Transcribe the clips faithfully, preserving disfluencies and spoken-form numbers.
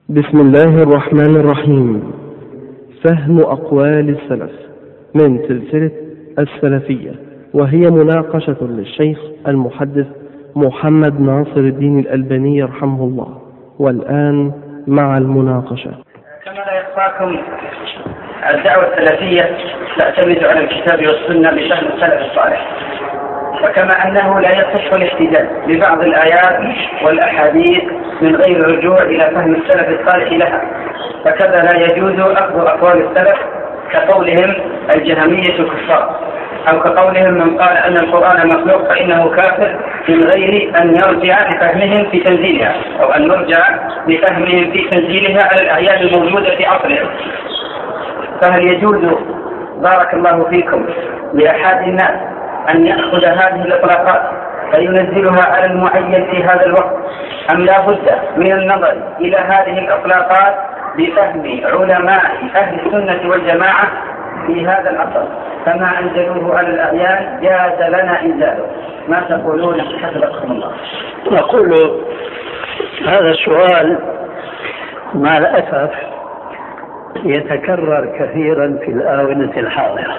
بسم الله الرحمن الرحيم. فهم أقوال السلف من سلسلة السلفية، وهي مناقشة للشيخ المحدث محمد ناصر الدين الألباني رحمه الله. والآن مع المناقشة. كما لا يخفاكم الدعوة السلفية تعتمد على الكتاب والسنة بفهم السلف الصالح، وكما أنه لا يصح الاحتجاج ببعض الآيات والأحاديث من غير الرجوع إلى فهم السلف الصالح لها، فكذا لا يجوز أخذ أقوال السلف كقولهم الجهمية كفار، أو كقولهم من قال أن القرآن مخلوق فإنه كافر، من غير أن يرجع لفهمهم في تنزيلها، أو أن نرجع لفهمهم في تنزيلها على الأعيان الموجودة في عصرهم. فهل يجوز بارك الله فيكم لأحد الناس أن يأخذ هذه الإطلاقات فينزلها على المعين في هذا الوقت، أم لا بد من النظر إلى هذه الإطلاقات بفهم علماء أهل السنة والجماعة في هذا العصر، فما أنزلوه على الأعيان جاز لنا إنزاله؟ ما تقولون حفظكم الله؟ نقول هذا السؤال مع الأسف يتكرر كثيرا في الآونة الحاضرة،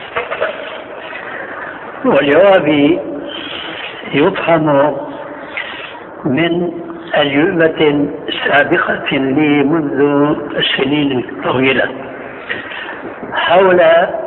والجواب يفهم من أجوبة سابقة لي منذ السنين الطويلة حول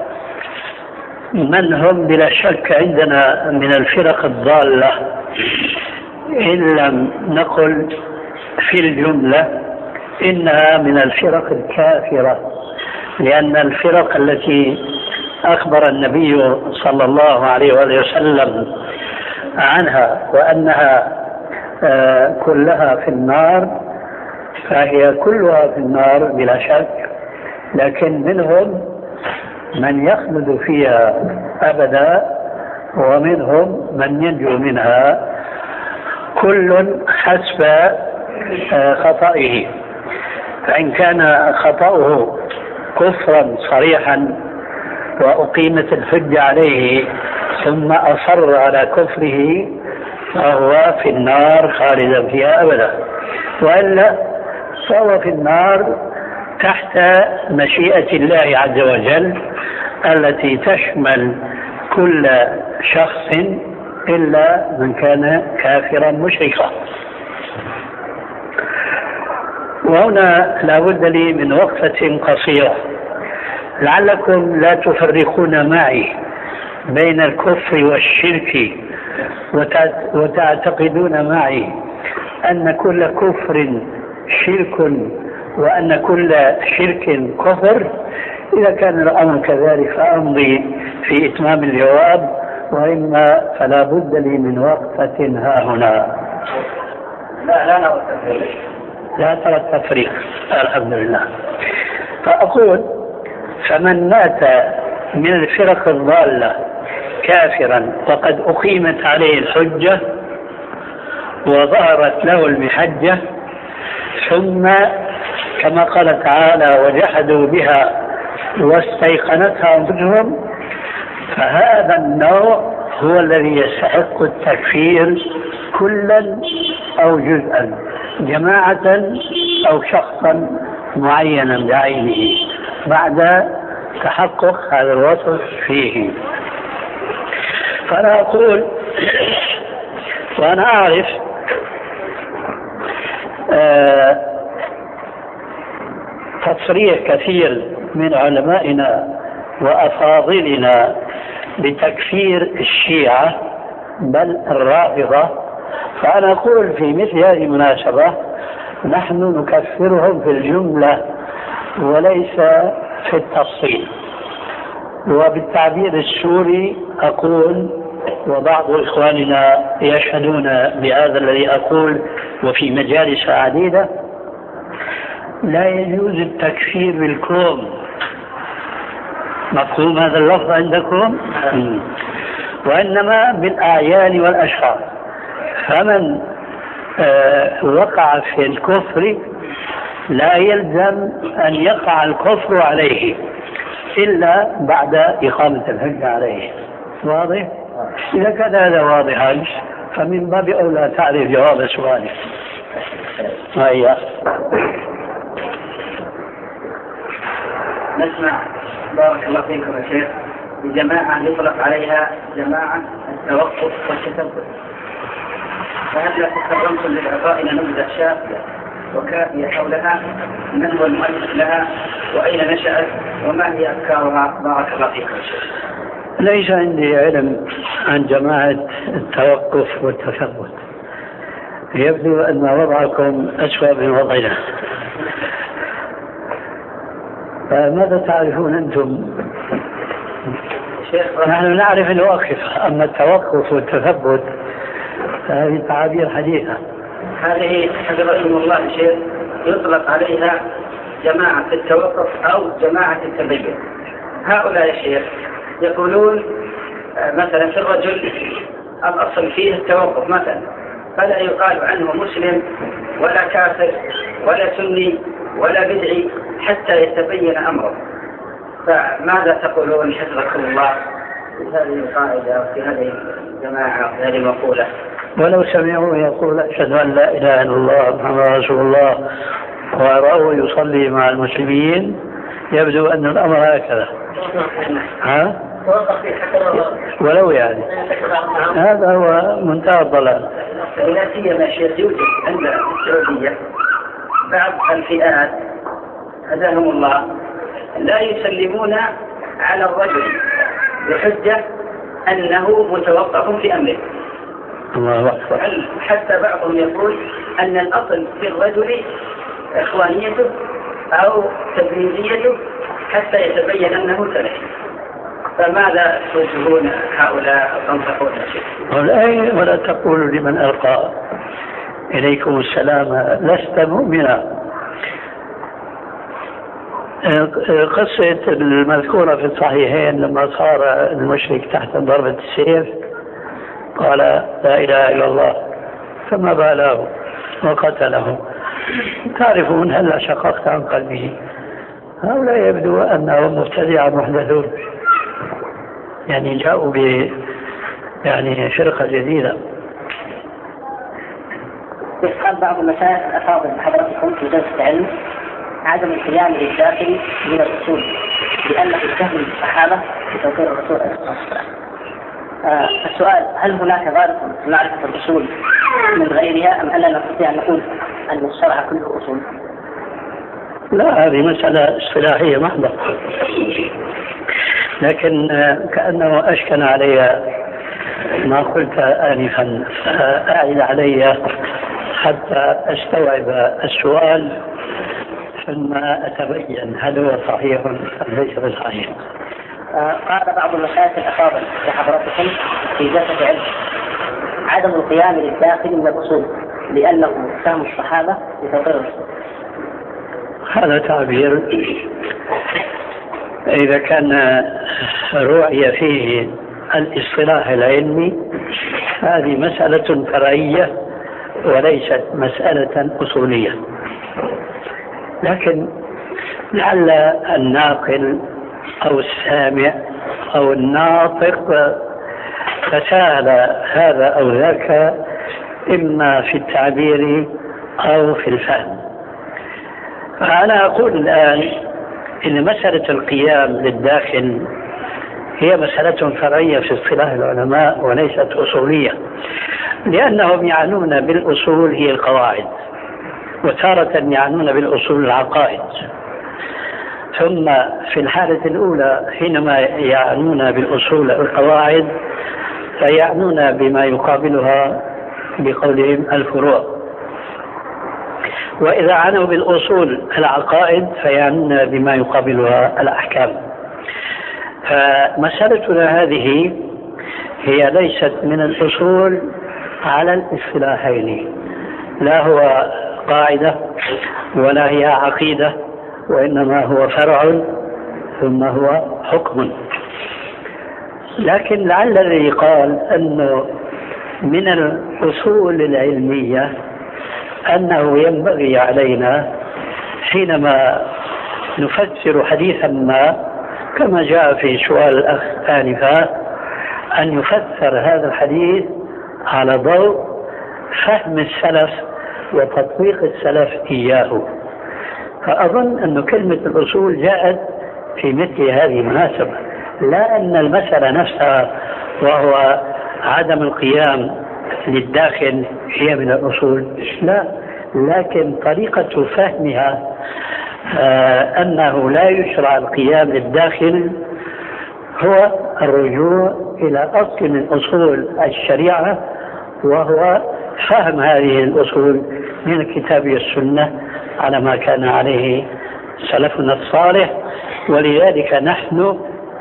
من هم بلا شك عندنا من الفرق الضالة، إن لم نقل في الجملة إنها من الفرق الكافرة، لأن الفرق التي أخبر النبي صلى الله عليه وآله وسلم عنها وأنها كلها في النار فهي كلها في النار بلا شك، لكن منهم من يخلد فيها أبدا ومنهم من ينجو منها، كل حسب خطئه. فإن كان خطأه كفرا صريحا وأقيمت الحجة عليه ثم أصر على كفره فهو في النار خالدا فيها أبدا، وإلا فهو في النار تحت مشيئة الله عز وجل التي تشمل كل شخص إلا من كان كافرا مشركا. وهنا لا بد لي من وقفة قصيرة لعلكم لا تفرقون معي بين الكفر والشرك وتعتقدون معي أن كل كفر شرك وأن كل شرك كفر. إذا كان الأمر كذلك فأمضي في إتمام الجواب، وإما فلا بد لي من وقفة ها هنا. لا لا لا لا ترى التفريق الحمد لله. فأقول فمن مات من الفرق الضالة كافرا وقد أقيمت عليه الحجة وظهرت له المحجة، ثم كما قال تعالى وجحدوا بها واستيقنتها أنفسهم، فهذا النوع هو الذي يستحق التكفير كلا أو جزءا، جماعة أو شخصا معينا بعينه بعد تحقق هذا الوصف فيه. فأنا أقول وأنا أعرف آه تصريح كثير من علمائنا وأفاضلنا بتكفير الشيعة بل الرافضة، فأنا أقول في مثل هذه المناسبة نحن نكفرهم في الجملة وليس في التفصيل. وبالتعبير السوري أقول، وبعض إخواننا يشهدون بهذا الذي أقول وفي مجالس عديدة، لا يجوز التكفير بالكون. مفهوم هذا اللفظ عندكم؟ وإنما بالأعيان والأشخاص. فمن آه وقع في الكفر لا يلزم أن يقع الكفر عليه إلا بعد إقامة الحجة عليه. واضح؟ إذا كان هذا واضحا فمن باب أولى تعرف جواب سؤالك. هيا نسمع بارك الله فيكم يا شيخ بجماعة يطلق عليها جماعة التوقف والتثبت، فهل لا تكرمتم لإعطائنا نبذة شافية وكافية حولها؟ من هو المؤلف لها وأين نشأت وما هي أفكارها؟ بارك الله فيكم يا شيخ. ليس عندي علم عن جماعة التوقف والتثبت، يبدو أن وضعكم أسوأ من وضعنا. فماذا تعرفون أنتم؟ نحن نعرف الواقف، أما التوقف والتثبت فهذه تعابير حديثة. هذه حفظكم الله شيخ يطلق عليها جماعة التوقف أو جماعة التبين. هؤلاء يا شيخ يقولون مثلا في الرجل الأصل فيه التوقف مثلا، فلا يقال عنه مسلم ولا كافر ولا سني ولا بدعي حتى يتبين أمره. فماذا تقولون حفظكم الله في هذه القاعدة وفي هذه الجماعة وفي هذه المقولة؟ ولو سمعوا يقول أشهد أن لا إله إلا الله محمد رسول الله ورأوا يصلي مع المسلمين، يبدو أن الأمر هكذا. ها؟ ولو يعني هذا هو منتهى الضلال. لا سيما شيخ يوجد عند السعودية بعض الفئات هداهم الله لا يسلمون على الرجل بحجة أنه متوقف في أمره. الله أكبر. حتى بعضهم يقول أن الأصل في الرجل إخوانيته أو تبليغيته حتى يتبين أنه سلفي. فماذا توجهون هؤلاء تنصحون شيء؟ ولا تقولوا لمن ألقى إليكم السلام لست مؤمنا. قصة المذكورة في الصحيحين لما صار المشرك تحت ضربة السيف قال لا إله إلا الله ثم باله وقتله، تعرفون هل شققت عن قلبه. هؤلاء يبدو أنهم مبتدعة محدثون، يعني جاءوا ب يعني فرقة جديدة. قال بعض المشايخ الأفاضل بحضرتكم في درس العلم عدم القيام للداخل من الأصول لأنه سهل للصحابة في توقير الرسول عليه الصلاة والسلام. آه السؤال: هل هناك ضابط في معرفة الأصول من غيرها أم أننا نستطيع أن نقول أن الشرع كله أصول؟ لا، هذه مسألة اصطلاحية محضة، لكن كأنه أشكن علي ما قلت آنفا، فأعد علي حتى أستوعب السؤال ثم أتبين هل هو صحيح أم ليس بصحيح. قال بعض المشايخ الأفاضل لحضرتكم في جلسة علم عدم القيام للداخل من الأصول لأنه فهم الصحابة لتوقير الأصول. هذا تعبير إذا كان رؤية فيه الاصطلاح العلمي هذه مسألة فرعية وليست مسألة أصولية، لكن لعل الناقل أو السامع أو الناطق تساهل هذا أو ذاك إما في التعبير أو في الفهم. فأنا أقول الآن إن مسألة القيام للداخل هي مسألة فرعية في اصطلاح العلماء وليست أصولية، لأنهم يعنون بالأصول هي القواعد، وتارة يعنون بالأصول العقائد، ثم في الحالة الأولى حينما يعنون بالأصول القواعد فيعنون بما يقابلها بقولهم الفروع، وإذا عنوا بالأصول العقائد فيعنون بما يقابلها الأحكام. فمسألتنا هذه هي ليست من الأصول على الاصطلاحين، لا هو قاعدة ولا هي عقيدة، وإنما هو فرع ثم هو حكم. لكن لعل الذي قال أنه من الأصول العلمية أنه ينبغي علينا حينما نفسر حديثا ما كما جاء في سؤال الأخ آنفا أن يفسر هذا الحديث على ضوء فهم السلف وتطبيق السلف إياه. فأظن أن كلمة الأصول جاءت في مثل هذه المناسبة، لا أن المسألة نفسها وهو عدم القيام للداخل هي من الأصول، لا، لكن طريقة فهمها آه أنه لا يشرع القيام للداخل هو الرجوع إلى أصل من أصول الشريعة، وهو فهم هذه الأصول من الكتاب والسنة على ما كان عليه سلفنا الصالح. ولذلك نحن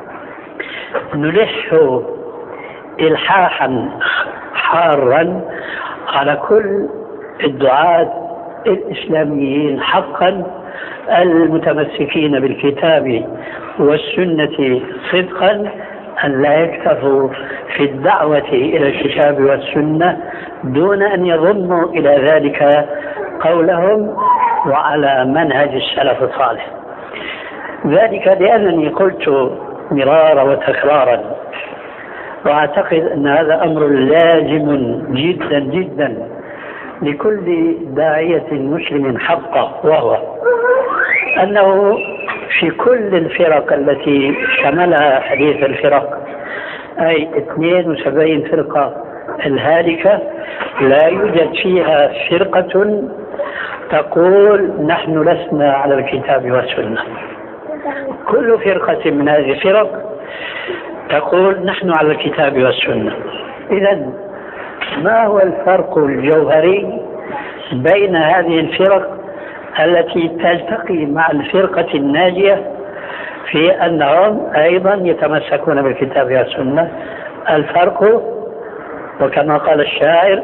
نلح إلحاحا حارا على كل الدعاة الإسلاميين حقا المتمسكين بالكتاب والسنة صدقا أن لا يكتفوا في الدعوة إلى الكتاب والسنة دون أن يضموا إلى ذلك قولهم وعلى منهج السلف الصالح. ذلك لأنني قلت مرارا وتكرارا، وأعتقد أن هذا أمر لازم جدا جدا لكل داعية مسلم حقا، وهو أنه في كل الفرق التي شملها حديث الفرق، أي اثنين وسبعين فرقة الهالكة، لا يوجد فيها فرقة تقول نحن لسنا على الكتاب والسنة. كل فرقة من هذه الفرق تقول نحن على الكتاب والسنة. إذن ما هو الفرق الجوهري بين هذه الفرق التي تلتقي مع الفرقة الناجية في أنهم أيضا يتمسكون بالكتاب والسنة؟ الفرق وكما قال الشاعر: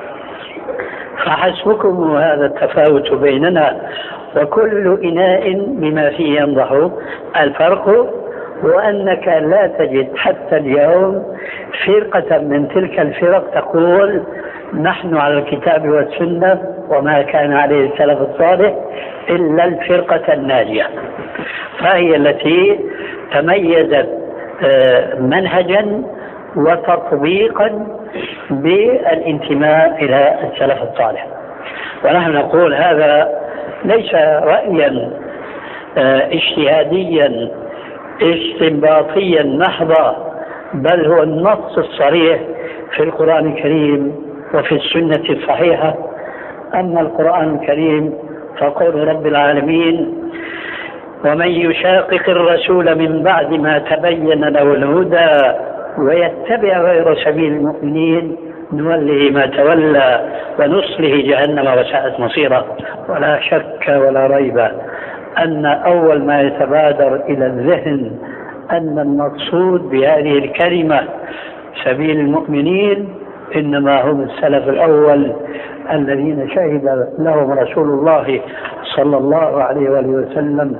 فحسبكم هذا التفاوت بيننا وكل إناء بما فيه ينضح. الفرق هو أنك لا تجد حتى اليوم فرقة من تلك الفرق تقول نحن على الكتاب والسنة وما كان عليه السلف الصالح إلا الفرقة الناجية، فهي التي تميزت منهجا وتطبيقا بالانتماء إلى السلف الصالح. ونحن نقول هذا ليس رأيا اجتهاديا استنباطيا محضا، بل هو النص الصريح في القرآن الكريم وفي السنة الصحيحة. أما القرآن الكريم فقول رب العالمين: ومن يشاقق الرسول من بعد ما تبين له الهدى ويتبع غير سبيل المؤمنين نوله ما تولى ونصله جهنم وساءت مصيرا. ولا شك ولا ريب أن أول ما يتبادر إلى الذهن أن المقصود بهذه الكلمة سبيل المؤمنين إنما هم السلف الأول الذين شهد لهم رسول الله صلى الله عليه وآله وسلم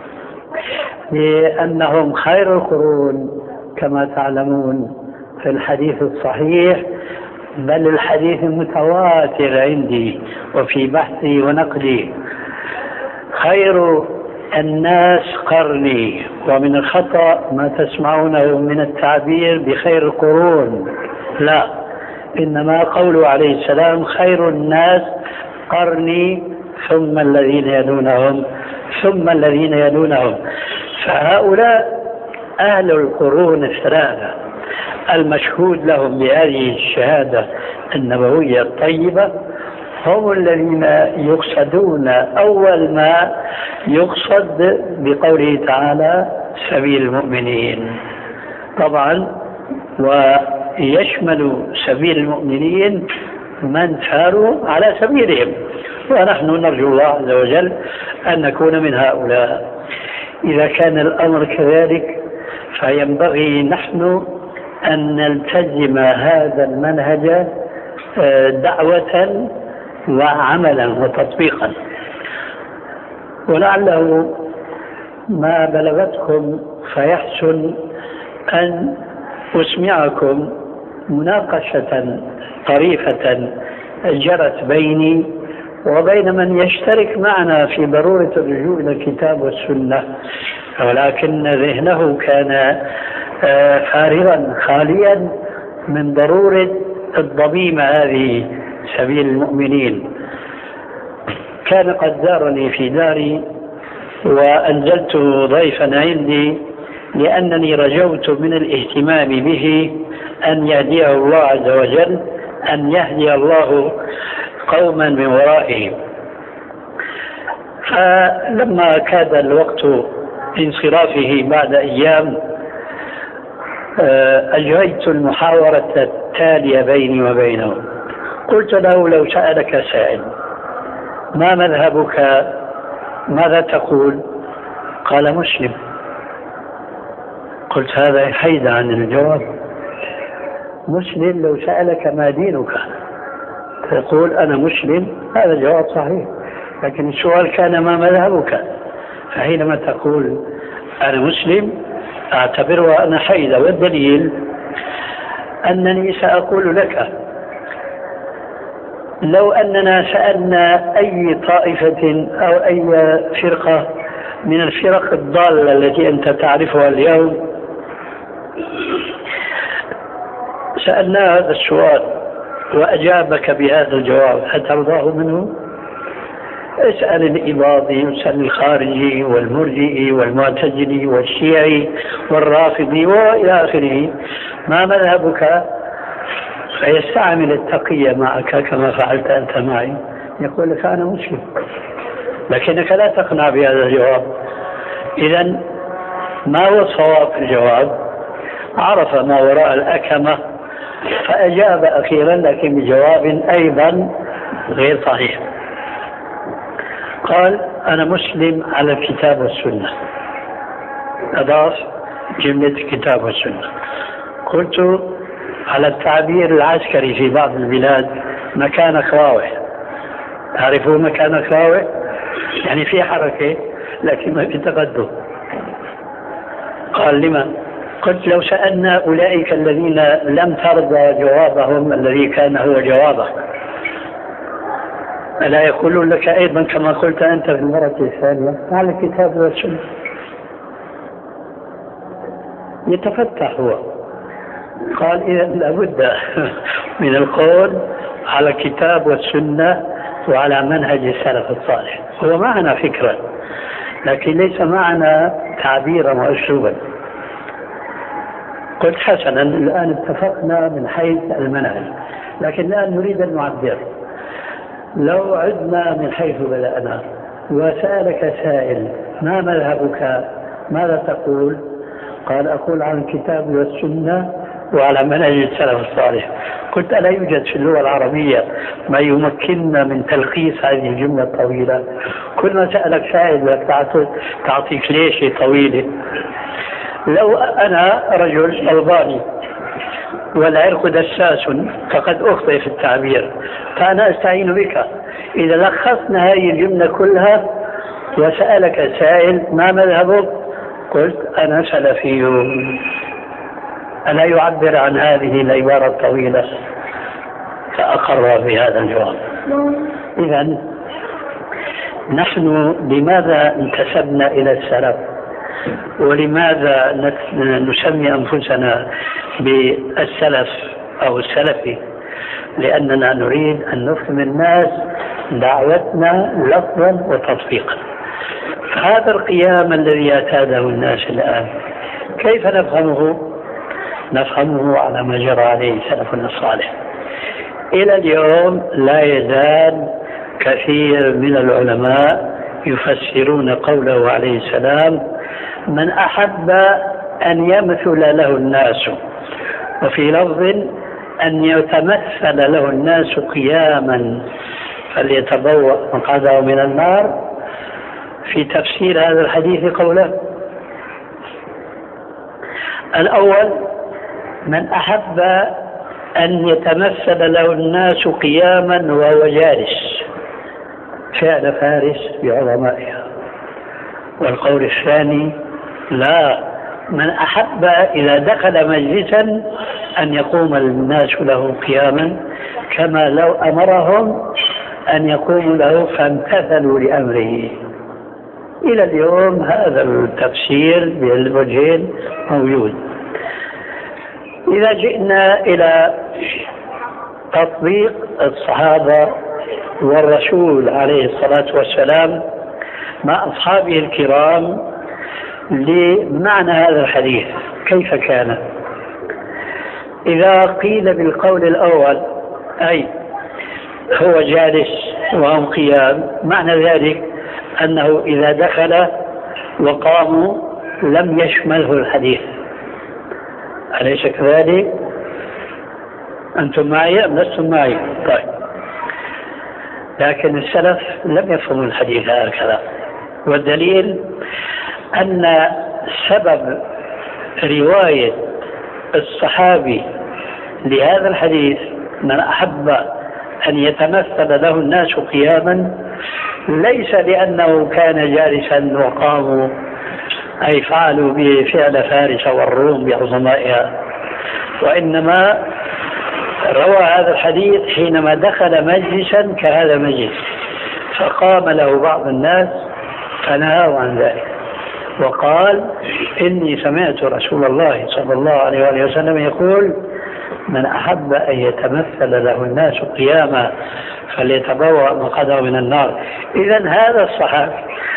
لأنهم خير القرون كما تعلمون في الحديث الصحيح، بل الحديث المتواتر عندي وفي بحثي ونقدي: خير الناس قرني. ومن الخطأ ما تسمعونه من التعبير بخير القرون، لا، إنما قوله عليه السلام خير الناس قرني ثم الذين يلونهم ثم الذين يلونهم. فهؤلاء أهل القرون الثلاثة المشهود لهم بهذه الشهادة النبوية الطيبة هم الذين يقصدون أول ما يقصد بقوله تعالى سبيل المؤمنين. طبعا ويشمل سبيل المؤمنين من ساروا على سبيلهم، ونحن نرجو الله عز وجل أن نكون من هؤلاء. إذا كان الأمر كذلك فينبغي نحن أن نلتزم هذا المنهج دعوة وعملا وتطبيقا. ولعله ما بلغتكم فيحسن أن أسمعكم مناقشة طريفة جرت بيني وبين من يشترك معنا في ضرورة الرجوع إلى الكتاب والسنة، ولكن ذهنه كان فارغا خاليا من ضرورة الضميمة هذه سبيل المؤمنين. كان قد زارني في داري وأنزلت ضيفا عندي لأنني رجوت من الاهتمام به أن يهديه الله عز وجل، أن يهدي الله قوما من ورائهم. فلما كاد الوقت انصرافه بعد أيام أجريت المحاورة التالية بيني وبينه. قلت له: لو سألك سائل ما مذهبك ماذا تقول؟ قال: مسلم. قلت: هذا حيد عن الجواب. مسلم لو سألك ما دينك تقول أنا مسلم، هذا جواب صحيح، لكن السؤال كان ما مذهبك، فحينما تقول أنا مسلم أعتبرها أنا حيدة. والدليل أنني سأقول لك لو أننا سألنا أي طائفة أو أي فرقة من الفرق الضالة التي أنت تعرفها اليوم، سألنا هذا السؤال وأجابك بهذا الجواب، هترضاه منه؟ اسأل الإباضي واسأل الخارجي والمرجئي والمعتزلي والشيعي والرافضي وإلى آخره ما مذهبك، فيستعمل التقية معك كما فعلت أنت معي، يقول لك أنا مسلم، لكنك لا تقنع بهذا الجواب. إذن ما هو الصواب في الجواب؟ عرف ما وراء الأكمة فأجاب أخيرا، لكن بجواب أيضا غير صحيح. قال: أنا مسلم على الكتاب والسنة، أضاف جملة الكتاب والسنة. قلت: على التعبير العسكري في بعض البلاد مكان خواوة، تعرفون مكان خواوة؟ يعني في حركة لكن ما في تقدم. قال: لما؟ قلت: لو سألنا أولئك الذين لم ترضى جوابهم الذي كان هو جوابك، ألا يقولون لك أيضا كما قلت أنت في المرة الثانية على الكتاب والسنة؟ يتفتح هو. قال: إذا لابد من القول على الكتاب والسنة وعلى منهج السلف الصالح. هو معنا فكرة لكن ليس معنا تعبيرا وأسلوبا. قلت: حسنا، الآن اتفقنا من حيث المنهج، لكن الآن نريد أن نعبر. لو عدنا من حيث بدأنا وسألك سائل ما مذهبك ماذا تقول؟ قال: أقول عن الكتاب والسنة وعلى منهج السلف الصالح. قلت: ألا يوجد في اللغة العربية ما يمكننا من تلخيص هذه الجملة الطويلة؟ كل ما سألك سائل تعطيك ليش طويلة. لو أنا رجل ألباني والعرق دساس فقد أخطئ في التعبير، فأنا أستعين بك. إذا لخصنا هذه الجملة كلها وسألك سائل ما مذهبك؟ قلت: أنا سلفي. ألا يعبر عن هذه العبارة الطويلة؟ فأقر بهذا الجواب. إذن نحن لماذا انتسبنا إلى السلف؟ ولماذا نسمي أنفسنا بالسلف أو السلفي؟ لأننا نريد أن نفهم الناس دعوتنا لفظا وتطبيقا. هذا القيام الذي اعتاده الناس الآن كيف نفهمه؟ نفهمه على ما جرى عليه سلفنا الصالح. إلى اليوم لا يزال كثير من العلماء يفسرون قوله عليه السلام: من أحب أن يمثل له الناس، وفي لفظ أن يتمثل له الناس قياما فليتبوأ مقعده من النار. في تفسير هذا الحديث قولان: الأول: من أحب أن يتمثل له الناس قياما وهو جالس، فعل فارس بعظمائها. والقول الثاني: لا، من أحب إذا دخل مجلسا أن يقوم الناس له قياما كما لو أمرهم أن يقوموا له فامتثلوا لأمره. إلى اليوم هذا التفسير بالوجهين موجود. إذا جئنا إلى تطبيق الصحابة والرسول عليه الصلاة والسلام مع أصحابه الكرام لمعنى هذا الحديث كيف كان. إذا قيل بالقول الأول أي هو جالس وهم قيام، معنى ذلك أنه إذا دخل وقاموا لم يشمله الحديث، أليس كذلك؟ أنتم معي أم لستم معي؟ طيب، لكن السلف لم يفهموا الحديث هكذا، والدليل أن سبب رواية الصحابي لهذا الحديث من أحب أن يتمثل له الناس قياما ليس لأنه كان جالسا وقاموا أي فعلوا به فعل فارس والروم بعظمائها، وإنما روى هذا الحديث حينما دخل مجلسا كهذا المجلس فقام له بعض الناس فنهاه عن ذلك وقال إني سمعت رسول الله صلى الله عليه وآله وسلم يقول من أحب أن يتمثل له الناس قياما فليتبوأ مقعده من النار. إذن هذا الصحابي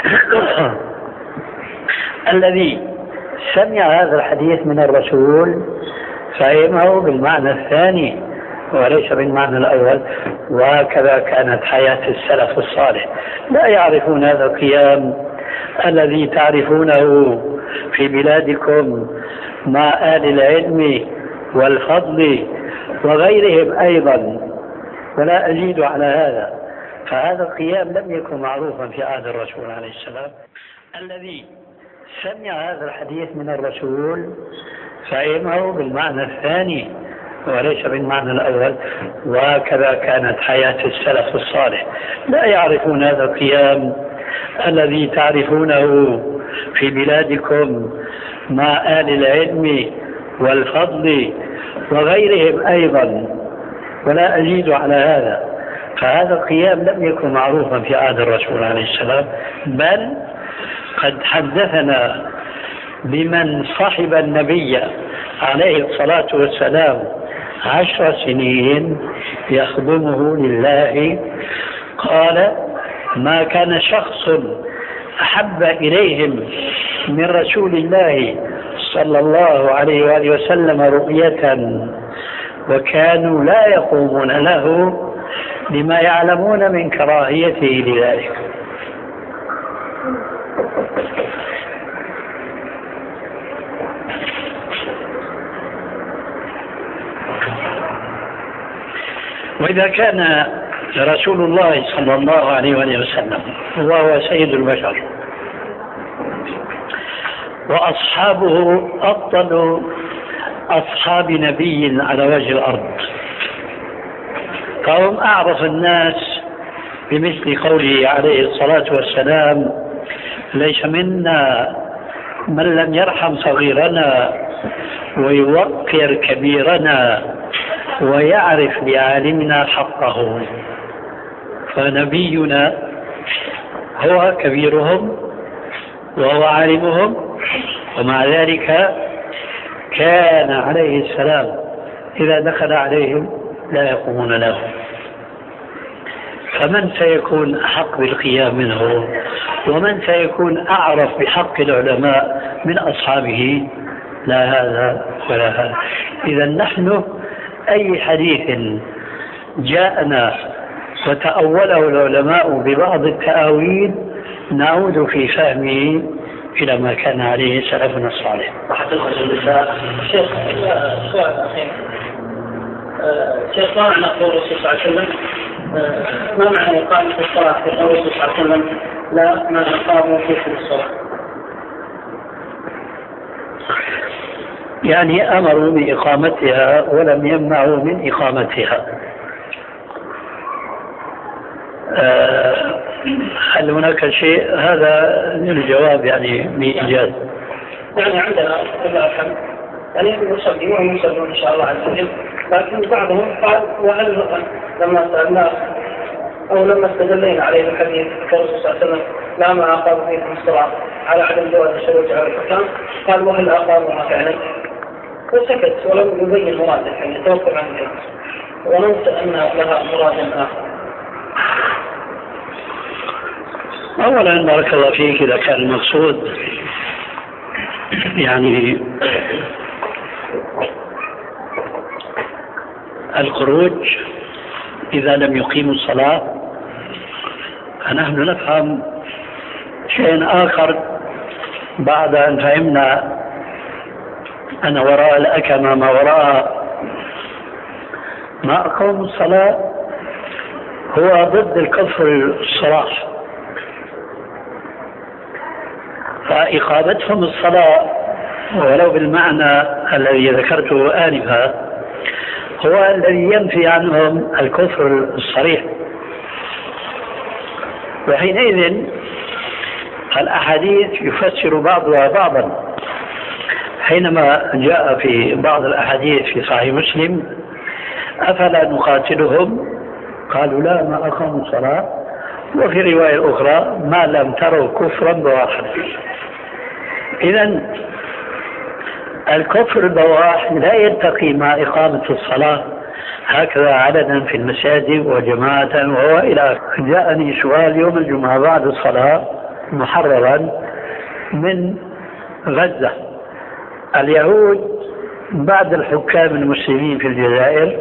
الذي سمع هذا الحديث من الرسول فهمه بالمعنى الثاني وليس بالمعنى الأول، وهكذا كانت حياة السلف الصالح، لا يعرفون هذا القيام الذي تعرفونه في بلادكم مع آل العلم والفضل وغيرهم أيضا، ولا أزيد على هذا. فهذا القيام لم يكن معروفا في عهد الرسول عليه السلام. الذي سمع هذا الحديث من الرسول فهمه بالمعنى الثاني وليس بالمعنى الأول، وهكذا كانت حياة السلف الصالح، لا يعرفون هذا القيام الذي تعرفونه في بلادكم مع آل العلم والفضل وغيرهم أيضا، ولا أزيد على هذا. فهذا القيام لم يكن معروفا في عهد الرسول عليه السلام، بل قد حدثنا بمن صحب النبي عليه الصلاة والسلام عشر سنين يخدمه لله، قال ما كان شخص أحب إليهم من رسول الله صلى الله عليه وآله وسلم رؤية وكانوا لا يقومون له لما يعلمون من كراهيته لذلك. وإذا كان رسول الله صلى الله عليه وآله وسلم وهو سيد البشر وأصحابه أفضل أصحاب نبي على وجه الأرض، فهم أعرف الناس بمثل قوله عليه الصلاة والسلام ليس منا من لم يرحم صغيرنا ويوقر كبيرنا ويعرف لعالمنا حقه. فنبينا هو كبيرهم وهو عالمهم، ومع ذلك كان عليه السلام إذا دخل عليهم لا يقومون له. فمن سيكون أحق بالقيام منه ومن سيكون أعرف بحق العلماء من أصحابه؟ لا هذا ولا هذا. إذا نحن أي حديث جاءنا وتأوله العلماء ببعض التأويل نعود في فهمه إلى ما كان عليه سلفنا الصالح. شيخ سؤال أخير، شيخ ما معنى قول الرسول صلى الله عليه وسلم ما معنى إقامة الصلاة في قول الرسول صلى الله عليه وسلم لا ما أقاموا فيه الصلاة؟ يعني أمروا بإقامتها ولم يمنعوا من إقامتها. أه هل هناك شيء؟ هذا الجواب يعني بإيجاز. يعني عندنا الله الحمد يعني يصلي وهم يصلون إن شاء الله عز وجل، لكن بعضهم قال وهل لما سألناه أو لما استدلينا عليه الحديث الرسول صلى الله عليه وسلم لا ما أقام فيكم الصلاة على عدم جواز الشروط على الحكام، قال وهل أقامها فعلا؟ وسكت ولم يبين مراده، يعني توقف عن ذلك وننسى أن لها مراد آخر. أولا بارك الله فيك، إذا كان المقصود يعني الخروج إذا لم يقيموا الصلاة، فنحن نفهم شيء آخر بعد أن فهمنا أن وراء الأكمة ما وراء ما أقاموا الصلاة هو ضد الكفر الصراح. فإقامتهم الصلاة ولو بالمعنى الذي ذكرته آنفا هو الذي ينفي عنهم الكفر الصريح. وحينئذ الأحاديث يفسر بعضها بعضا. حينما جاء في بعض الأحاديث في صحيح مسلم أفلا نقاتلهم، قالوا لا ما أقاموا الصلاة. وفي رواية أخرى ما لم تروا كفرا بواحا. إذن الكفر البواح لا يلتقي مع إقامة الصلاة هكذا علنا في المساجد وجماعة وهو إلى. جاءني سؤال يوم الجمعة بعد الصلاة محررا من غزة. اليهود بعد الحكام المسلمين في الجزائر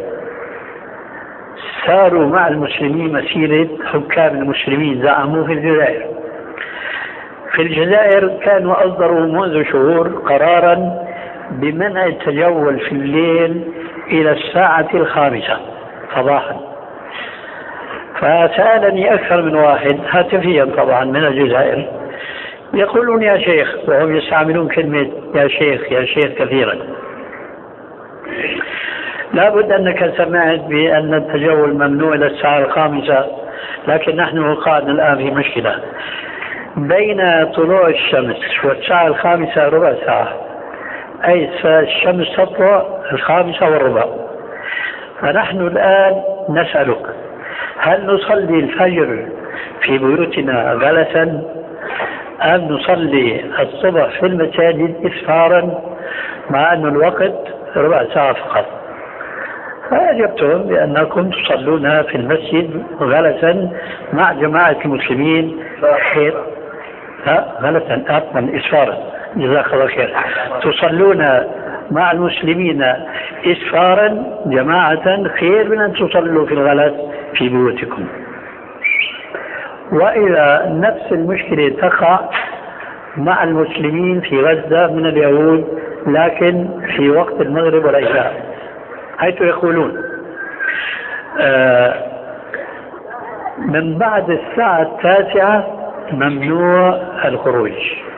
ساروا مع المسلمين مسيرة حكام المسلمين زعموا في الجزائر. في الجزائر كانوا أصدروا منذ شهور قرارا بمنع التجول في الليل إلى الساعة الخامسة صباحا. فسألني أكثر من واحد هاتفيا طبعا من الجزائر يقولون يا شيخ، وهم يستعملون كلمة يا شيخ يا شيخ كثيرا. لابد أنك سمعت بأن التجول ممنوع إلى الساعة الخامسة، لكن نحن وقعنا الآن في مشكلة. بين طلوع الشمس والساعة الخامسة ربع ساعة، أي الشمس تطلع الخامسة والربع. فنحن الآن نسألك هل نصلي الفجر في بيوتنا غلسا أم نصلي الصبح في المساجد إسفارا مع أن الوقت ربع ساعة فقط؟ فأجبتهم بأنكم تصلون في المسجد غلسا مع جماعة المسلمين خير. ها غلسا أطمن إسفارا، جزاك الله خير. تصلون مع المسلمين إسفارا جماعة خير من أن تصلوا في الغلس في بيوتكم. وإذا نفس المشكلة تقع مع المسلمين في غزة من اليهود لكن في وقت المغرب والعشاء، حيث يقولون آه من بعد الساعة التاسعة ممنوع الخروج،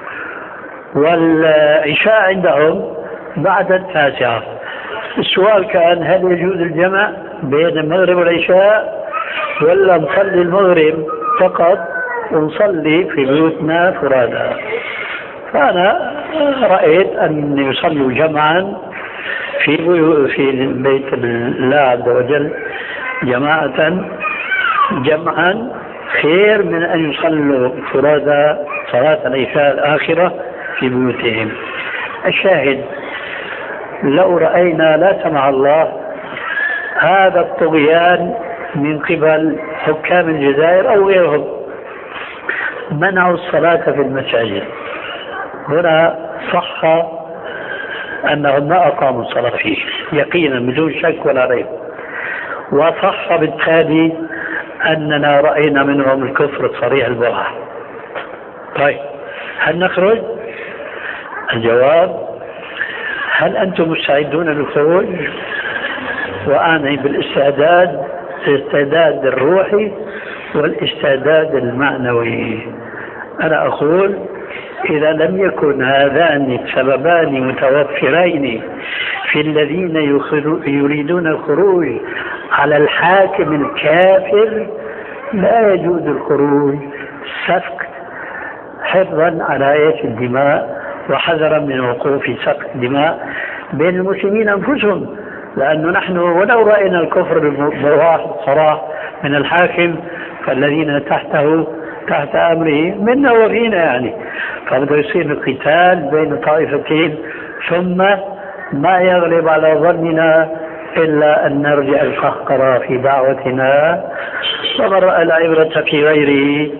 والعشاء عندهم بعد التاسعة. السؤال كان هل يجوز الجمع بين المغرب والعشاء ولا نصلي المغرب فقط ونصلي في بيوتنا فرادا؟ فأنا رأيت أن يصلوا جمعا في في بيت الله عز وجل جماعة جمعا خير من أن يصلوا فرادا صلاة العشاء الآخرة في بيوتهم. الشاهد لو رأينا لا سمح الله هذا الطغيان من قبل حكام الجزائر أو غيرهم منعوا الصلاة في المساجد، هنا صح أنهم ما أقاموا الصلاة فيه يقينا بدون شك ولا ريب، وصح بالتالي أننا رأينا منهم الكفر الصريح البواح. طيب هل نخرج؟ الجواب هل أنتم مستعدون للخروج؟ وأعني بالاستعداد الاستعداد الروحي والاستعداد المعنوي. أنا أقول إذا لم يكن هذان السببان متوفرين في الذين يريدون الخروج على الحاكم الكافر لا يجوز الخروج، سفك حفظا على آيات الدماء وحذرا من وقوع سفك الدماء بين المسلمين أنفسهم. لأنه نحن ولو رأينا الكفر البواح الصراح من الحاكم فالذين تحته تحت أمره منا وفينا يعني، فبدأ يصير القتال بين طائفتين ثم ما يغلب على ظننا إلا أن نرجع القهقرة في دعوتنا ومن رأى العبرة في غيره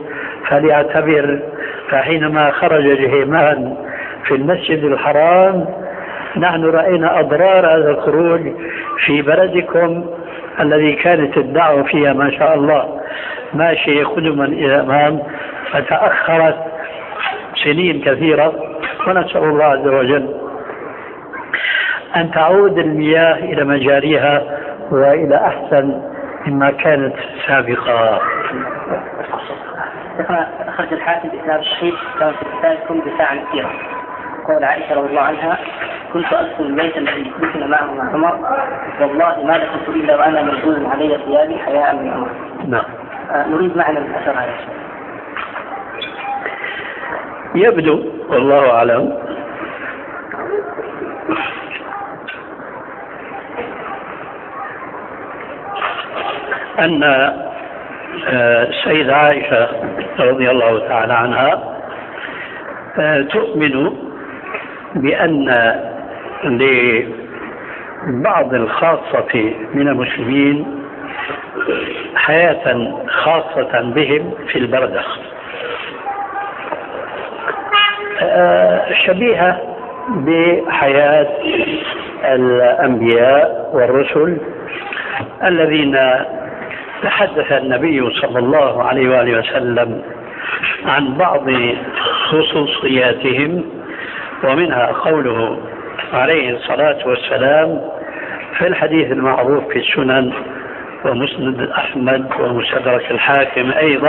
فليعتبر. فحينما خرج جهيمان في المسجد الحرام نحن رأينا أضرار هذا الخروج في بلدكم الذي كانت الدعوة فيها ما شاء الله ماشية قدما إلى الأمام، فتأخرت سنين كثيرة. ونسأل الله عز وجل أن تعود المياه إلى مجاريها وإلى أحسن مما كانت سابقا. أخرج الحاكم بإسناد صحيح كما في كتابكم بساعة كثيرة قول عائشة رضي الله عنها: كنت أدخل البيت الذي دفن معه مع عمر والله ما دخلت إلا وأنا مردود علي ثيابي حياء من عمر. نعم. آه نريد معنى الأثر هذا. يبدو والله أعلم أن السيدة عائشة رضي الله تعالى عنها تؤمن بأن لبعض الخاصة من المسلمين حياة خاصة بهم في البرزخ شبيهة بحياة الأنبياء والرسل الذين تحدث النبي صلى الله عليه وآله وسلم عن بعض خصوصياتهم، ومنها قوله عليه الصلاة والسلام في الحديث المعروف في السنن ومسند أحمد ومستدرك الحاكم أيضا: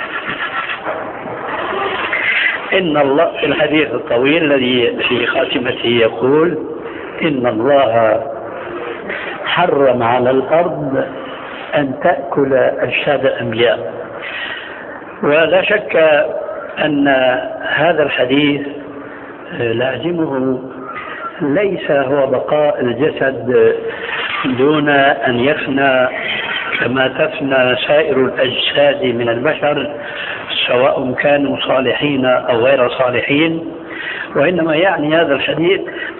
إن الله في الحديث الطويل الذي في خاتمته يقول: إن الله حرم على الأرض أن تأكل أجساد الأنبياء. ولا شك أن هذا الحديث لازمه ليس هو بقاء الجسد دون أن يفنى كما تفنى سائر الأجساد من البشر سواء كانوا صالحين أو غير صالحين، وإنما يعني هذا الحديث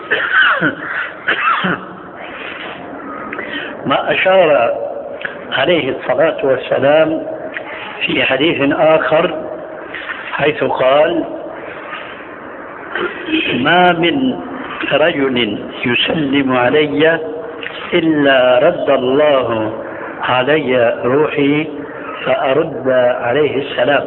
ما أشار عليه الصلاة والسلام في حديث آخر حيث قال: ما من رجل يسلم علي إلا رد الله علي روحي فأرد عليه السلام.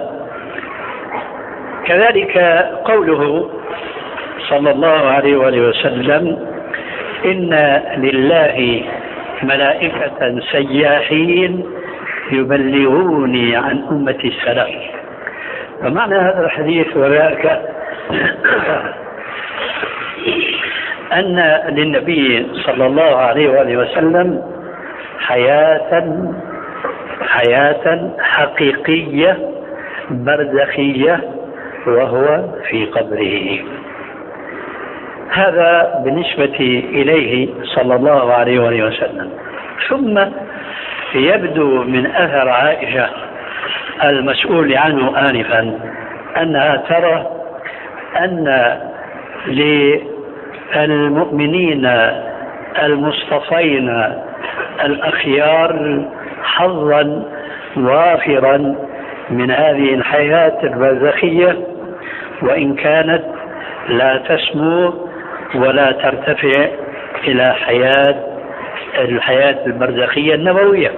كذلك قوله صلى الله عليه وآله وسلم: إن لله ملائكة سياحين يبلغوني عن أمتي السلام. فمعنى هذا الحديث وذاك أن للنبي صلى الله عليه وآله وسلم حياة حياة حقيقية برزخية وهو في قبره. هذا بالنسبة إليه صلى الله عليه وآله وسلم. ثم يبدو من أثر عائشة المسؤول عنه آنفا أنها ترى أن للمؤمنين المصطفين الأخيار حظا وافرا من هذه الحياة البرزخية، وإن كانت لا تسمو ولا ترتفع إلى حياة الحياة البرزخية النبوية.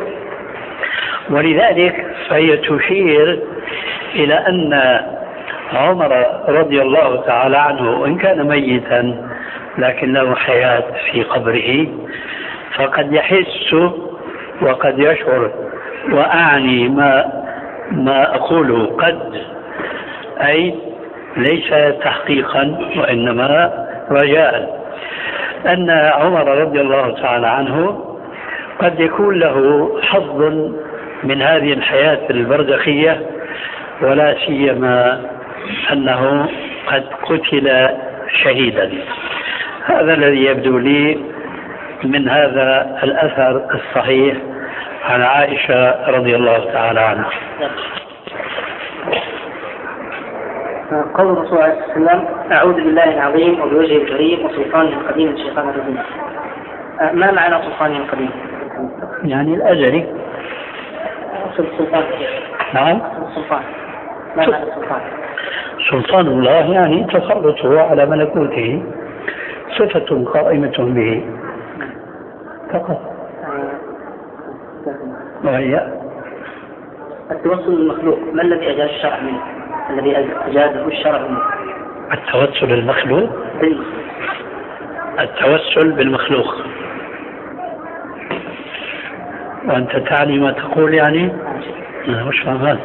ولذلك فهي تشير إلى أن عمر رضي الله تعالى عنه وإن كان ميتا لكن له حياة في قبره، فقد يحس وقد يشعر، وأعني ما ما أقوله قد، أي ليس تحقيقا وإنما رجاء، أن عمر رضي الله تعالى عنه قد يكون له حظ من هذه الحياة البرزخية، ولا سيما أنه قد قتل شهيدا. هذا الذي يبدو لي من هذا الأثر الصحيح عن عائشة رضي الله تعالى عنها. قول الرسول عليه الصلاة والسلام: أعوذ بالله العظيم وبوجهه الكريم وسلطانه القديم من الشيطان الرجيم. ما معنى سلطانه القديم؟ يعني الأزلي. السلطان. نعم. السلطان. ما معنى السلطان؟ سلطان الله يعني تسلطه على ملكوته، صفة قائمة به فقط. وهي التوسل المخلوق ما الذي أجاز الشرع منه؟ الذي أجازه الشرع منه؟ التوسل المخلوق بالمخلوق. التوسل بالمخلوق. وأنت تعني ما تقول يعني؟ أنا مش فاهم هذا.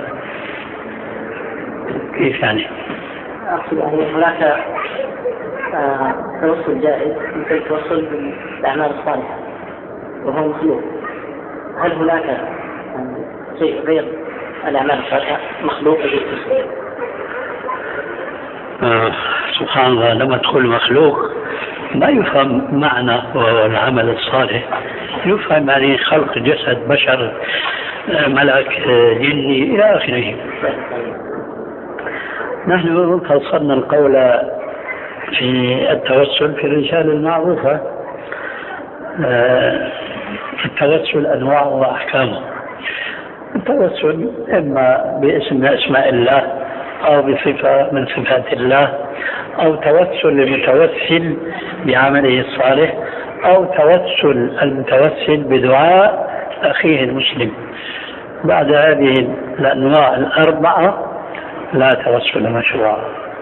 كيف يعني؟ أقصد يعني هناك آه توسل جائز مثل التوسل بالأعمال الصالحة وهو مخلوق. هل هناك آه شيء غير الأعمال الصالحة مخلوق بالتوسل؟ آه سبحان الله، لما تقول مخلوق ما يفهم معنى وهو العمل الصالح، يفهم يعني خلق جسد بشر، ملك، جني إلى آخره. نحن فصلنا القول في التوسل في الرسالة المعروفة. التوسل أنواع وأحكامه. التوسل إما باسم من أسماء الله أو بصفة من صفات الله، أو توسل المتوسل بعمله الصالح، أو توسل المتوسل بدعاء أخيه المسلم. بعد هذه الأنواع الأربعة لا توسل مشروع.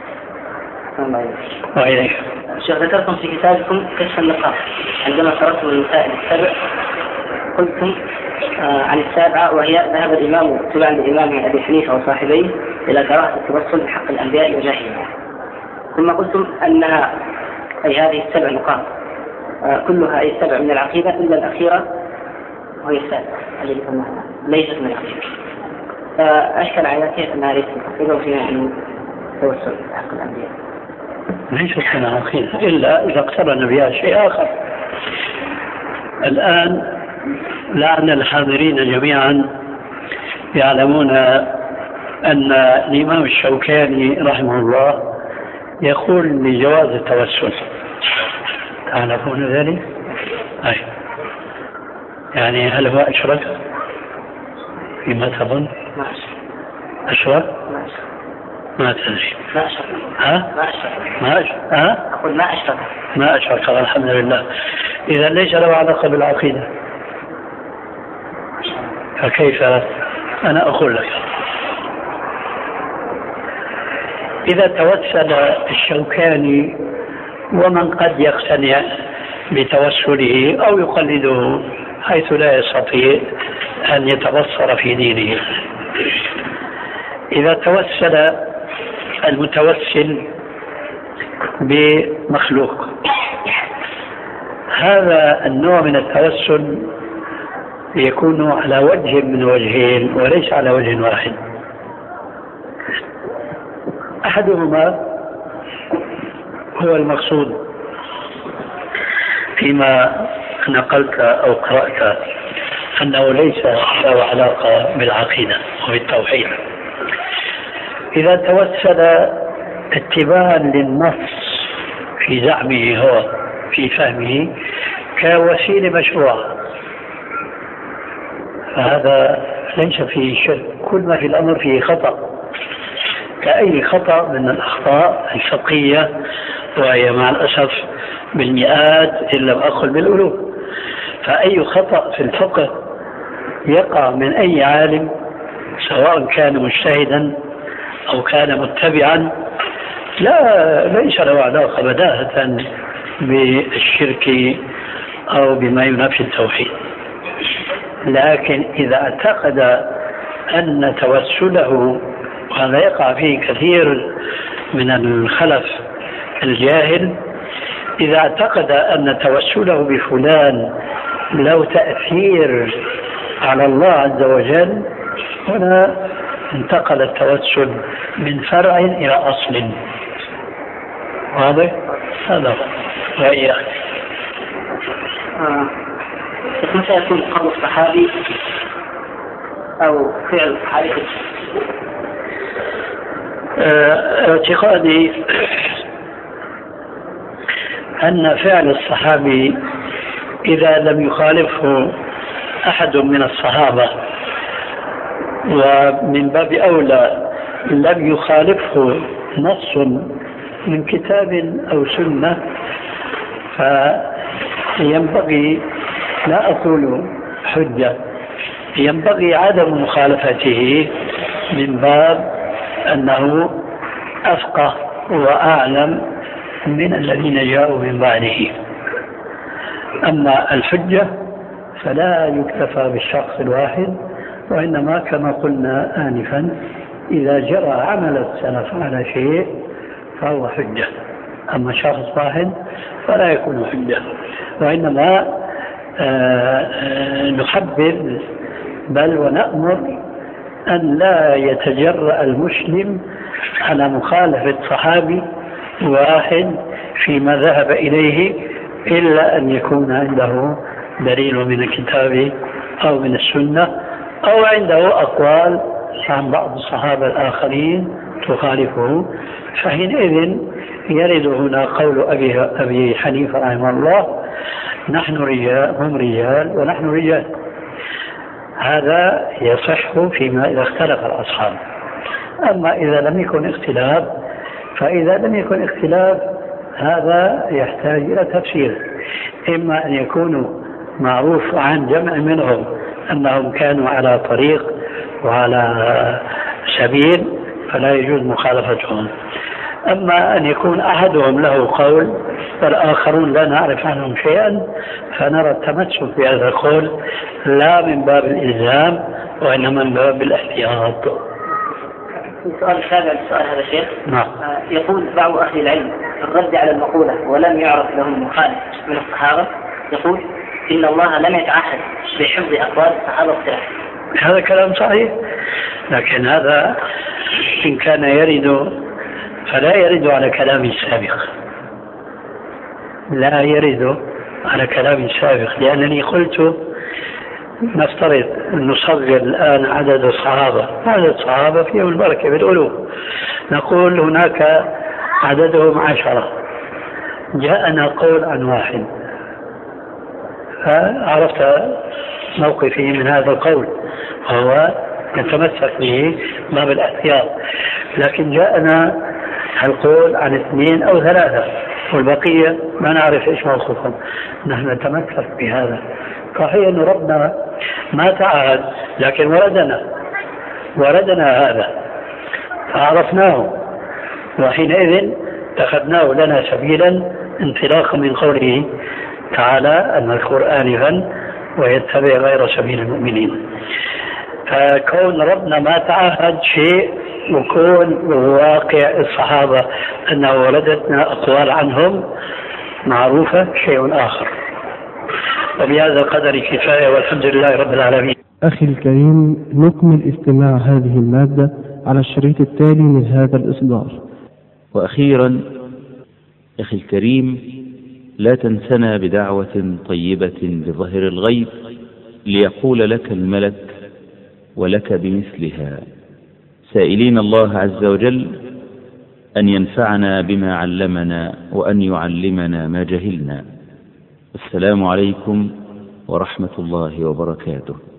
وإليك شيخ، ذكرتم في كتابكم كشف النقاط عندما تركتم المسائل السبع قلتم آه عن السابعة وهي ذهب الإمام تبعا لإمام أبي حنيفة وصاحبيه إلى كراهة التوسل بحق الأنبياء وجاههم، ثم قلتم أنها أي هذه السبع نقاط آه كلها أي السبع من العقيدة إلا الأخيرة وهي السابعة التي قلناها ليست من العقيدة. فأشكل على كيف أنها ليست من العقيدة وفيها أن التوسل بحق الأنبياء ليست من العقيدة إلا إذا اقترن بها شيء آخر. الآن لعن الحاضرين جميعا يعلمون أن الإمام الشوكاني رحمه الله يقول بجواز التوسل. تعرفون ذلك؟ أي. يعني هل هو أشرك فيما تظن؟ ما أشرك. أشرك؟ ما أشرك. ما تدري. ما أشرك. ها؟ ما أشرك. ما أشرك. ها؟ أقول ما أشرك. ما أشرك الحمد لله. إذا ليس له علاقة بالعقيدة. فكيف؟ أنا أقول لك إذا توسل الشوكاني ومن قد يقتنع بتوسله أو يقلده حيث لا يستطيع أن يتبصر في دينه، إذا توسل المتوسل بمخلوق، هذا النوع من التوسل يكون على وجه من وجهين وليس على وجه واحد. أحدهما هو المقصود فيما نقلت أو قرأت أنه ليس له علاقة بالعقيدة وبالتوحيد. إذا توسل اتباعا للنص في زعمه هو في فهمه كوسيلة مشروعة، فهذا ليس فيه شرك. كل ما في الأمر فيه خطأ كأي خطأ من الأخطاء الفقهية، وهي مع الأسف بالمئات إن لم أقل بالألوف. فأي خطأ في الفقه يقع من أي عالم سواء كان مجتهدا أو كان متبعا لا ليس له علاقة بداهة بالشرك أو بما ينافي التوحيد. لكن إذا اعتقد أن توسله، وهذا يقع فيه كثير من الخلف الجاهل، إذا اعتقد أن توسله بفلان له تأثير على الله عز وجل، هنا انتقل التوسل من فرع إلى أصل. واضح؟ هذا رأيي. متى يكون قول الصحابي أو فعل الصحابي؟ اعتقادي أن فعل الصحابي إذا لم يخالفه أحد من الصحابة، ومن باب أولى لم يخالفه نص من كتاب أو سنة فينبغي، لا أقول حجة، ينبغي عدم مخالفته من باب أنه أفقه وأعلم من الذين جاءوا من بعده. أما الحجة فلا يكتفى بالشخص الواحد، وإنما كما قلنا آنفا إذا جرى عمل السلف على شيء فهو حجة، أما شخص واحد فلا يكون حجة. وإنما نحبذ بل ونأمر أن لا يتجرأ المسلم على مخالفة صحابي واحد فيما ذهب إليه إلا أن يكون عنده دليل من الكتاب أو من السنة، أو عنده أقوال عن بعض الصحابة الآخرين تخالفه، فحينئذ يرد هنا قول أبي, أبي حنيفة رحمه الله: نحن رجال هم رجال ونحن رجال. هذا يصح فيما إذا اختلف الأصحاب. أما إذا لم يكن اختلاف، فإذا لم يكن اختلاف هذا يحتاج إلى تفسير، إما أن يكونوا معروف عن جمع منهم أنهم كانوا على طريق وعلى سبيل فلا يجوز مخالفتهم، أما أن يكون أحدهم له قول والآخرون لا نعرف عنهم شيئا فنرى التمسك بهذا القول لا من باب الإلزام وإنما من باب الاحتياط. السؤال السابع للسؤال هذا الشيخ. نعم. يقول بعض أهل العلم في الرد على المقولة ولم يعرف لهم مخالف من الصحابة، يقول إن الله لم يتعهد بحفظ أقوال الصحابة اختلافا. هذا كلام صحيح، لكن هذا إن كان يرد فلا يرد على كلام سابق، لا يرد على كلام سابق، لأنني قلت نفترض نصغر الآن عدد الصحابة، عدد الصحابة فيهم البركة بالألوف، نقول هناك عددهم عشرة، جاءنا قول عن واحد فعرفت موقفي من هذا القول وهو نتمسك به باب الاحتياط، لكن جاءنا القول عن اثنين أو ثلاثة والبقية ما نعرف إيش موقفهم، نحن نتمسك بهذا. صحيح أن ربنا ما تعهد، لكن وردنا وردنا هذا فعرفناه، وحينئذ اتخذناه لنا سبيلا انطلاقا من قوله تعالى أن القرآن غن ويتبع غير سبيل المؤمنين. فكون ربنا ما تعهد شيء وكون واقع الصحابة أنه ولدتنا أقوال عنهم معروفة شيء آخر. وبهذا القدر كفاية والحمد لله رب العالمين. أخي الكريم، نكمل استماع هذه المادة على الشريط التالي من هذا الإصدار. وأخيرا أخي الكريم، لا تنسنا بدعوة طيبة بظهر الغيب ليقول لك الملك ولك بمثلها، سائلين الله عز وجل أن ينفعنا بما علمنا وأن يعلمنا ما جهلنا. السلام عليكم ورحمة الله وبركاته.